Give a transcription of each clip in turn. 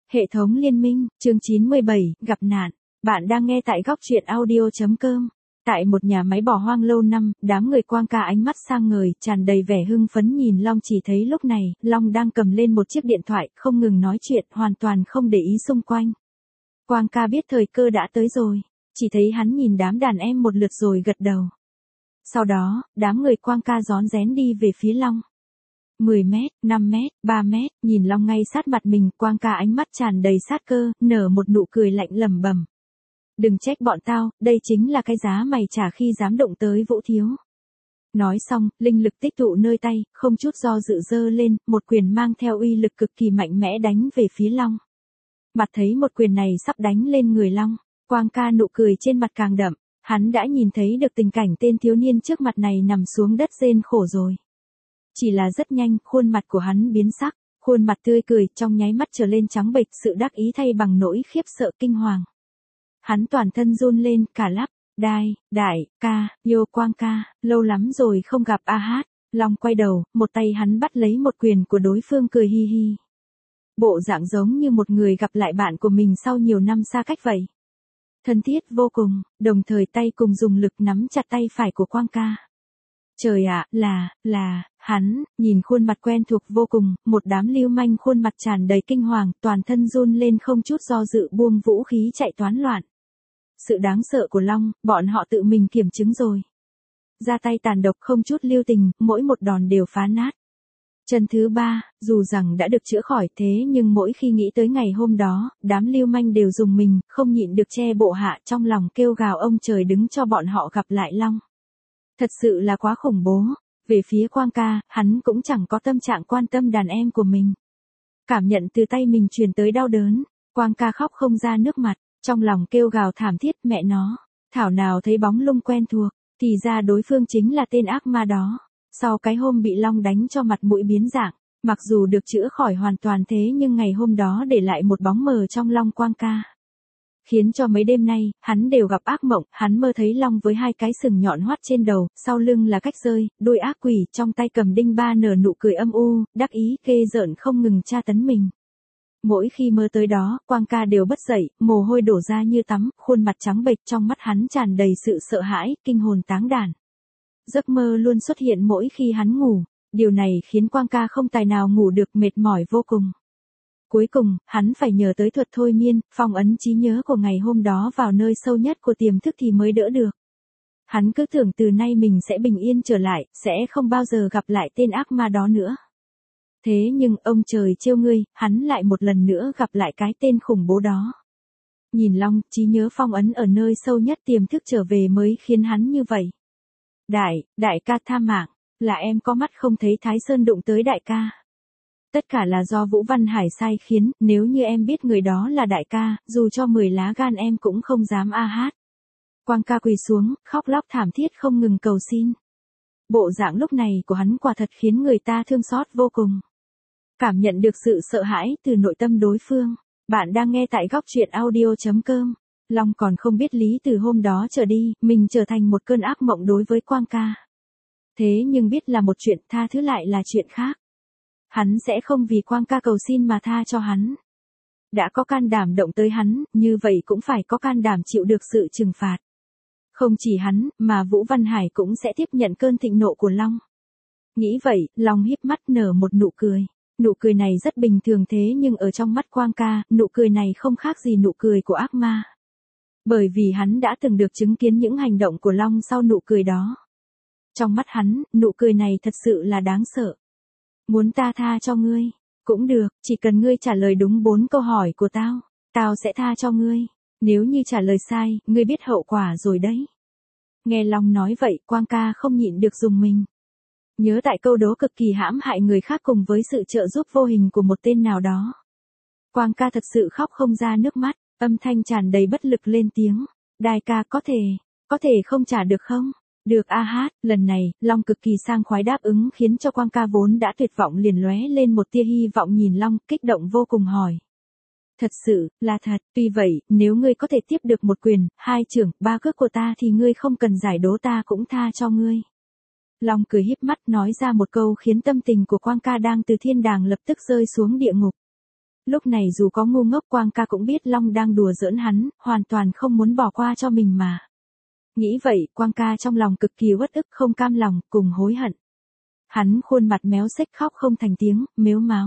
Hệ thống liên minh, chương 97, gặp nạn. Bạn đang nghe tại góc truyện audio.com. Tại một nhà máy bỏ hoang lâu năm, đám người Quang Ca ánh mắt sang ngời, tràn đầy vẻ hưng phấn nhìn Long. Chỉ thấy lúc này, Long đang cầm lên một chiếc điện thoại, không ngừng nói chuyện, hoàn toàn không để ý xung quanh. Quang Ca biết thời cơ đã tới rồi. Chỉ thấy hắn nhìn đám đàn em một lượt rồi gật đầu. Sau đó, đám người Quang Ca rón rén đi về phía Long. 10 mét, 5 mét, 3 mét, nhìn Long ngay sát mặt mình, Quang Ca ánh mắt tràn đầy sát cơ, nở một nụ cười lạnh lẩm bẩm. Đừng trách bọn tao, đây chính là cái giá mày trả khi dám động tới Vũ Thiếu. Nói xong, linh lực tích tụ nơi tay, không chút do dự giơ lên, một quyền mang theo uy lực cực kỳ mạnh mẽ đánh về phía Long. Mặt thấy một quyền này sắp đánh lên người Long, Quang Ca nụ cười trên mặt càng đậm, hắn đã nhìn thấy được tình cảnh tên thiếu niên trước mặt này nằm xuống đất rên khổ rồi. Chỉ là rất nhanh, khuôn mặt của hắn biến sắc, khuôn mặt tươi cười trong nháy mắt trở lên trắng bệch, sự đắc ý thay bằng nỗi khiếp sợ kinh hoàng. Hắn toàn thân run lên, cả lắp, đại ca, yêu Quang Ca, lâu lắm rồi không gặp a hát. Long quay đầu, một tay hắn bắt lấy một quyền của đối phương cười hi hi. Bộ dạng giống như một người gặp lại bạn của mình sau nhiều năm xa cách vậy. Thân thiết vô cùng, đồng thời tay cùng dùng lực nắm chặt tay phải của Quang Ca. Trời ạ, hắn, nhìn khuôn mặt quen thuộc vô cùng, một đám lưu manh khuôn mặt tràn đầy kinh hoàng, toàn thân run lên không chút do dự buông vũ khí chạy toán loạn. Sự đáng sợ của Long, bọn họ tự mình kiểm chứng rồi. Ra tay tàn độc không chút lưu tình, mỗi một đòn đều phá nát. Chân thứ 3, dù rằng đã được chữa khỏi thế nhưng mỗi khi nghĩ tới ngày hôm đó, đám lưu manh đều dùng mình, không nhịn được che bộ hạ trong lòng kêu gào ông trời đứng cho bọn họ gặp lại Long. Thật sự là quá khủng bố. Về phía Quang Ca, hắn cũng chẳng có tâm trạng quan tâm đàn em của mình. Cảm nhận từ tay mình truyền tới đau đớn, Quang Ca khóc không ra nước mặt, trong lòng kêu gào thảm thiết mẹ nó. Thảo nào thấy bóng lưng quen thuộc, thì ra đối phương chính là tên ác ma đó. Sau cái hôm bị Long đánh cho mặt mũi biến dạng, mặc dù được chữa khỏi hoàn toàn thế nhưng ngày hôm đó để lại một bóng mờ trong Long Quang Ca. Khiến cho mấy đêm nay, hắn đều gặp ác mộng, hắn mơ thấy Long với hai cái sừng nhọn hoắt trên đầu, sau lưng là cách rơi, đuôi ác quỷ, trong tay cầm đinh ba nở nụ cười âm u, đắc ý, ghê rợn không ngừng tra tấn mình. Mỗi khi mơ tới đó, Quang Ca đều bất dậy, mồ hôi đổ ra như tắm, khuôn mặt trắng bệch trong mắt hắn tràn đầy sự sợ hãi, kinh hồn táng đàn. Giấc mơ luôn xuất hiện mỗi khi hắn ngủ, điều này khiến Quang Ca không tài nào ngủ được, mệt mỏi vô cùng. Cuối cùng, hắn phải nhờ tới thuật thôi miên, phong ấn trí nhớ của ngày hôm đó vào nơi sâu nhất của tiềm thức thì mới đỡ được. Hắn cứ tưởng từ nay mình sẽ bình yên trở lại, sẽ không bao giờ gặp lại tên ác ma đó nữa. Thế nhưng, ông trời trêu ngươi, hắn lại một lần nữa gặp lại cái tên khủng bố đó. Nhìn Long, trí nhớ phong ấn ở nơi sâu nhất tiềm thức trở về mới khiến hắn như vậy. Đại ca tha mạng, là em có mắt không thấy Thái Sơn đụng tới đại ca. Tất cả là do Vũ Văn Hải sai khiến, nếu như em biết người đó là đại ca, dù cho 10 lá gan em cũng không dám a hát. Quang Ca quỳ xuống, khóc lóc thảm thiết không ngừng cầu xin. Bộ dạng lúc này của hắn quả thật khiến người ta thương xót vô cùng. Cảm nhận được sự sợ hãi từ nội tâm đối phương. Bạn đang nghe tại góc truyện audio.com. Long còn không biết lý từ hôm đó trở đi, mình trở thành một cơn ác mộng đối với Quang Ca. Thế nhưng biết là một chuyện, tha thứ lại là chuyện khác. Hắn sẽ không vì Quang Ca cầu xin mà tha cho hắn. Đã có can đảm động tới hắn, như vậy cũng phải có can đảm chịu được sự trừng phạt. Không chỉ hắn, mà Vũ Văn Hải cũng sẽ tiếp nhận cơn thịnh nộ của Long. Nghĩ vậy, Long híp mắt nở một nụ cười. Nụ cười này rất bình thường thế nhưng ở trong mắt Quang Ca, nụ cười này không khác gì nụ cười của ác ma. Bởi vì hắn đã từng được chứng kiến những hành động của Long sau nụ cười đó. Trong mắt hắn, nụ cười này thật sự là đáng sợ. Muốn ta tha cho ngươi? Cũng được, chỉ cần ngươi trả lời đúng 4 câu hỏi của tao, tao sẽ tha cho ngươi. Nếu như trả lời sai, ngươi biết hậu quả rồi đấy. Nghe Long nói vậy, Quang Ca không nhịn được rùng mình. Nhớ tại câu đố cực kỳ hãm hại người khác cùng với sự trợ giúp vô hình của một tên nào đó. Quang Ca thật sự khóc không ra nước mắt, âm thanh tràn đầy bất lực lên tiếng. Đại ca có thể không trả được không? Được a hát, lần này, Long cực kỳ sang khoái đáp ứng khiến cho Quang Ca vốn đã tuyệt vọng liền lóe lên một tia hy vọng nhìn Long, kích động vô cùng hỏi. Thật sự, là thật, tuy vậy, nếu ngươi có thể tiếp được một quyền, 2 chưởng, 3 cước của ta thì ngươi không cần giải đố ta cũng tha cho ngươi. Long cười híp mắt nói ra một câu khiến tâm tình của Quang Ca đang từ thiên đàng lập tức rơi xuống địa ngục. Lúc này dù có ngu ngốc Quang ca cũng biết Long đang đùa giỡn hắn, hoàn toàn không muốn bỏ qua cho mình mà. Nghĩ vậy, Quang ca trong lòng cực kỳ uất ức không cam lòng, cùng hối hận. Hắn khuôn mặt méo xếch khóc không thành tiếng, mếu máo.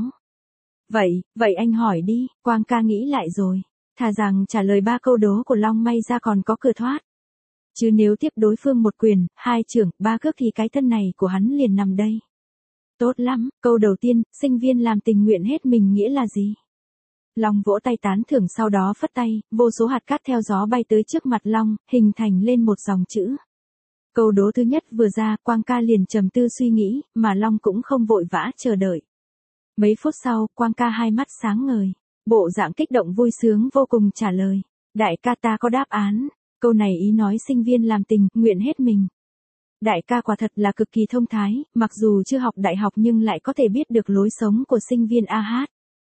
Vậy anh hỏi đi, Quang ca nghĩ lại rồi. Thà rằng trả lời 3 câu đố của Long may ra còn có cửa thoát. Chứ nếu tiếp đối phương 1 quyền, 2 chưởng, 3 cước thì cái thân này của hắn liền nằm đây. Tốt lắm, câu đầu tiên, sinh viên làm tình nguyện hết mình nghĩa là gì? Long vỗ tay tán thưởng sau đó phất tay, vô số hạt cát theo gió bay tới trước mặt Long, hình thành lên một dòng chữ. Câu đố thứ nhất vừa ra, Quang ca liền trầm tư suy nghĩ, mà Long cũng không vội vã chờ đợi. Mấy phút sau, Quang ca hai mắt sáng ngời, bộ dạng kích động vui sướng vô cùng trả lời. Đại ca ta có đáp án, câu này ý nói sinh viên làm tình, nguyện hết mình. Đại ca quả thật là cực kỳ thông thái, mặc dù chưa học đại học nhưng lại có thể biết được lối sống của sinh viên AH.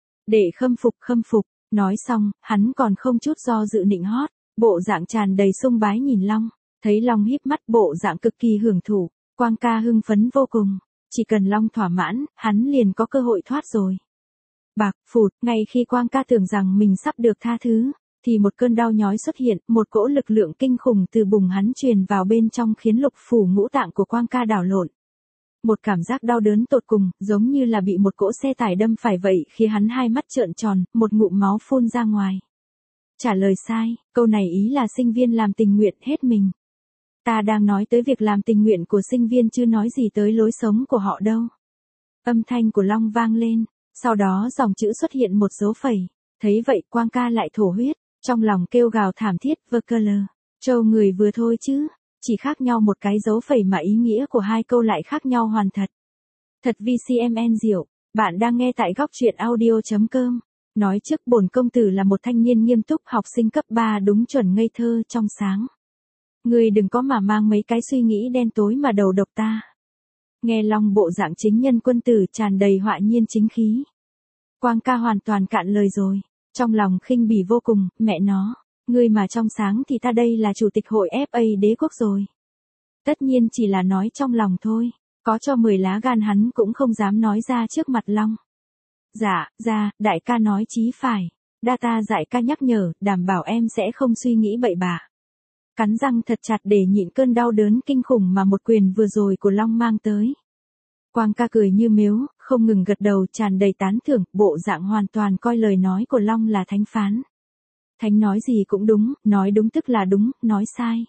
Để khâm phục, nói xong, hắn còn không chút do dự nịnh hót, bộ dạng tràn đầy sung bái nhìn Long, thấy Long híp mắt bộ dạng cực kỳ hưởng thụ, Quang ca hưng phấn vô cùng, chỉ cần Long thỏa mãn, hắn liền có cơ hội thoát rồi. Bạc phụt, ngay khi Quang ca tưởng rằng mình sắp được tha thứ, thì một cơn đau nhói xuất hiện, một cỗ lực lượng kinh khủng từ bụng hắn truyền vào bên trong khiến lục phủ ngũ tạng của Quang ca đảo lộn. Một cảm giác đau đớn tột cùng, giống như là bị một cỗ xe tải đâm phải vậy khi hắn hai mắt trợn tròn, một ngụm máu phun ra ngoài. Trả lời sai, câu này ý là sinh viên làm tình nguyện hết mình. Ta đang nói tới việc làm tình nguyện của sinh viên chứ nói gì tới lối sống của họ đâu. Âm thanh của Long vang lên, sau đó dòng chữ xuất hiện một dấu phẩy. Thấy vậy Quang ca lại thổ huyết, trong lòng kêu gào thảm thiết vơ cơ lờ. Trâu người vừa thôi chứ, chỉ khác nhau một cái dấu phẩy mà ý nghĩa của 2 câu lại khác nhau hoàn thật. Thật VCMN diệu, bạn đang nghe tại góc truyện audio.com. Nói trước bổn công tử là một thanh niên nghiêm túc học sinh cấp 3 đúng chuẩn ngây thơ trong sáng. Ngươi đừng có mà mang mấy cái suy nghĩ đen tối mà đầu độc ta. Nghe Long bộ dạng chính nhân quân tử tràn đầy họa nhiên chính khí. Quang ca hoàn toàn cạn lời rồi, trong lòng khinh bỉ vô cùng, mẹ nó, ngươi mà trong sáng thì ta đây là chủ tịch hội FA đế quốc rồi. Tất nhiên chỉ là nói trong lòng thôi, có cho 10 lá gan hắn cũng không dám nói ra trước mặt Long. Dạ, đại ca nói chí phải, đa ta dạy ca nhắc nhở, đảm bảo em sẽ không suy nghĩ bậy bạ. Cắn răng thật chặt để nhịn cơn đau đớn kinh khủng mà một quyền vừa rồi của Long mang tới. Quang ca cười như miếu, không ngừng gật đầu tràn đầy tán thưởng, bộ dạng hoàn toàn coi lời nói của Long là thánh phán. Thánh nói gì cũng đúng, nói đúng tức là đúng, nói sai.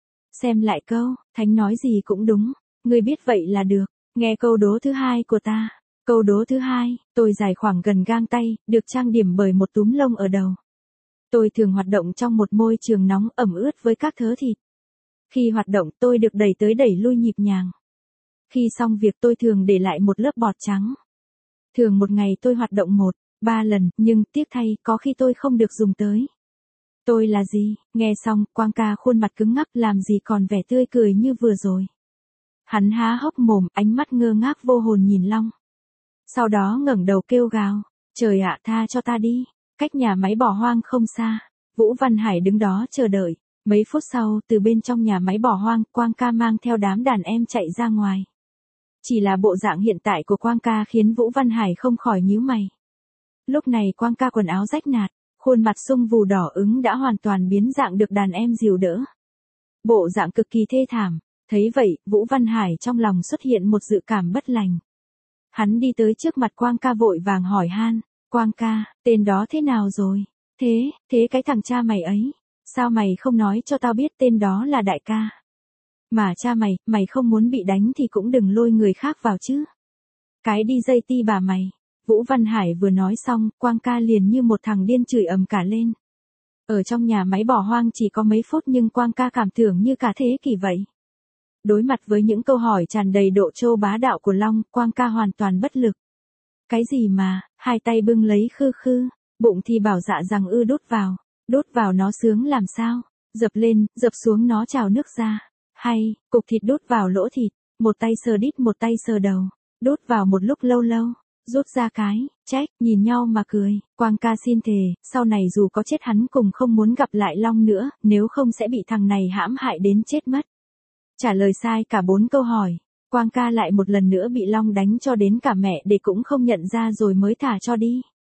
Xem lại câu, thánh nói gì cũng đúng, ngươi biết vậy là được, nghe câu đố thứ 2 của ta. Câu đố thứ 2, tôi dài khoảng gần gang tay, được trang điểm bởi một túm lông ở đầu. Tôi thường hoạt động trong một môi trường nóng ẩm ướt với các thớ thịt. Khi hoạt động tôi được đẩy tới đẩy lui nhịp nhàng. Khi xong việc tôi thường để lại một lớp bọt trắng. Thường một ngày tôi hoạt động 1-3 lần, nhưng tiếc thay có khi tôi không được dùng tới. Tôi là gì? Nghe xong, Quang ca khuôn mặt cứng ngắc làm gì còn vẻ tươi cười như vừa rồi. Hắn há hốc mồm, ánh mắt ngơ ngác vô hồn nhìn Long. Sau đó ngẩng đầu kêu gào, trời ạ tha cho ta đi, cách nhà máy bỏ hoang không xa. Vũ Văn Hải đứng đó chờ đợi. Mấy phút sau, từ bên trong nhà máy bỏ hoang, Quang ca mang theo đám đàn em chạy ra ngoài. Chỉ là bộ dạng hiện tại của Quang ca khiến Vũ Văn Hải không khỏi nhíu mày. Lúc này Quang ca quần áo rách nạt, khuôn mặt sưng vù đỏ ửng đã hoàn toàn biến dạng được đàn em dìu đỡ. Bộ dạng cực kỳ thê thảm, thấy vậy, Vũ Văn Hải trong lòng xuất hiện một dự cảm bất lành. Hắn đi tới trước mặt Quang ca vội vàng hỏi han, Quang ca, tên đó thế nào rồi? Thế cái thằng cha mày ấy, sao mày không nói cho tao biết tên đó là đại ca? Mà cha mày không muốn bị đánh thì cũng đừng lôi người khác vào chứ. Cái đi dây ti bà mày. Vũ Văn Hải vừa nói xong, Quang ca liền như một thằng điên chửi ầm cả lên. Ở trong nhà máy bỏ hoang chỉ có mấy phút nhưng Quang ca cảm tưởng như cả thế kỷ vậy. Đối mặt với những câu hỏi tràn đầy độ trô bá đạo của Long, Quang ca hoàn toàn bất lực. Cái gì mà, hai tay bưng lấy khư, bụng thì bảo dạ rằng đút vào nó sướng làm sao, dập lên, dập xuống nó trào nước ra, hay, cục thịt đút vào lỗ thịt, một tay sờ đít một tay sờ đầu, đút vào một lúc lâu, rút ra cái, trách, nhìn nhau mà cười, Quang ca xin thề, sau này dù có chết hắn cùng không muốn gặp lại Long nữa, nếu không sẽ bị thằng này hãm hại đến chết mất. Trả lời sai cả 4 câu hỏi, Quang ca lại một lần nữa bị Long đánh cho đến cả mẹ để cũng không nhận ra rồi mới thả cho đi.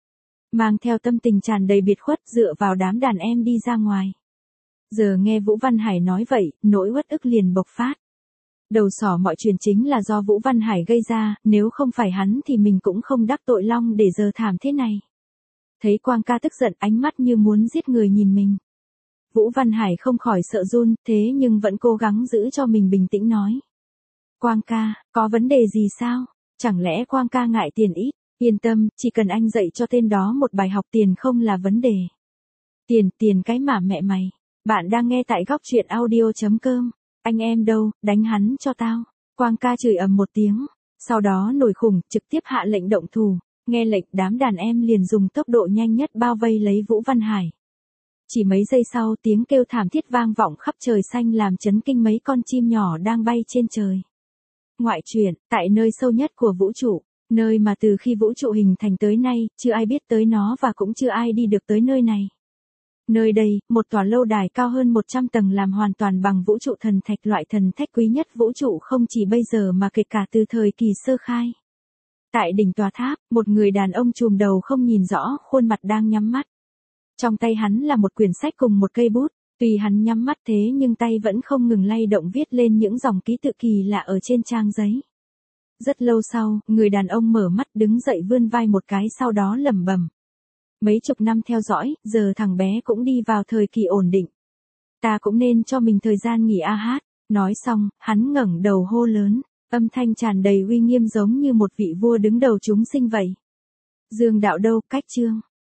mang theo tâm tình tràn đầy biệt khuất dựa vào đám đàn em đi ra ngoài. Giờ nghe Vũ Văn Hải nói vậy, nỗi uất ức liền bộc phát. Đầu sỏ mọi chuyện chính là do Vũ Văn Hải gây ra, nếu không phải hắn thì mình cũng không đắc tội Long để giờ thảm thế này. Thấy Quang ca tức giận, ánh mắt như muốn giết người nhìn mình. Vũ Văn Hải không khỏi sợ run, thế nhưng vẫn cố gắng giữ cho mình bình tĩnh nói. Quang ca, có vấn đề gì sao? Chẳng lẽ Quang ca ngại tiền ít? Yên tâm, chỉ cần anh dạy cho tên đó một bài học tiền không là vấn đề. Tiền cái mà mẹ mày. Bạn đang nghe tại góc truyện audio.com. Anh em đâu, đánh hắn cho tao. Quang ca chửi ầm một tiếng. Sau đó nổi khủng, trực tiếp hạ lệnh động thủ. Nghe lệnh, đám đàn em liền dùng tốc độ nhanh nhất bao vây lấy Vũ Văn Hải. Chỉ mấy giây sau, tiếng kêu thảm thiết vang vọng khắp trời xanh làm chấn kinh mấy con chim nhỏ đang bay trên trời. Ngoại truyện, tại nơi sâu nhất của vũ trụ, nơi mà từ khi vũ trụ hình thành tới nay, chưa ai biết tới nó và cũng chưa ai đi được tới nơi này. Nơi đây, một tòa lâu đài cao hơn 100 tầng làm hoàn toàn bằng vũ trụ thần thạch, loại thần thạch quý nhất vũ trụ không chỉ bây giờ mà kể cả từ thời kỳ sơ khai. Tại đỉnh tòa tháp, một người đàn ông trùm đầu không nhìn rõ khuôn mặt đang nhắm mắt. Trong tay hắn là một quyển sách cùng một cây bút, tuy hắn nhắm mắt thế nhưng tay vẫn không ngừng lay động viết lên những dòng ký tự kỳ lạ ở trên trang giấy. Rất lâu sau, người đàn ông mở mắt đứng dậy vươn vai một cái sau đó lẩm bẩm. Mấy chục năm theo dõi, giờ thằng bé cũng đi vào thời kỳ ổn định. Ta cũng nên cho mình thời gian nghỉ a hát. Nói xong, hắn ngẩng đầu hô lớn, âm thanh tràn đầy uy nghiêm giống như một vị vua đứng đầu chúng sinh vậy. Dương đạo đâu, cách chương.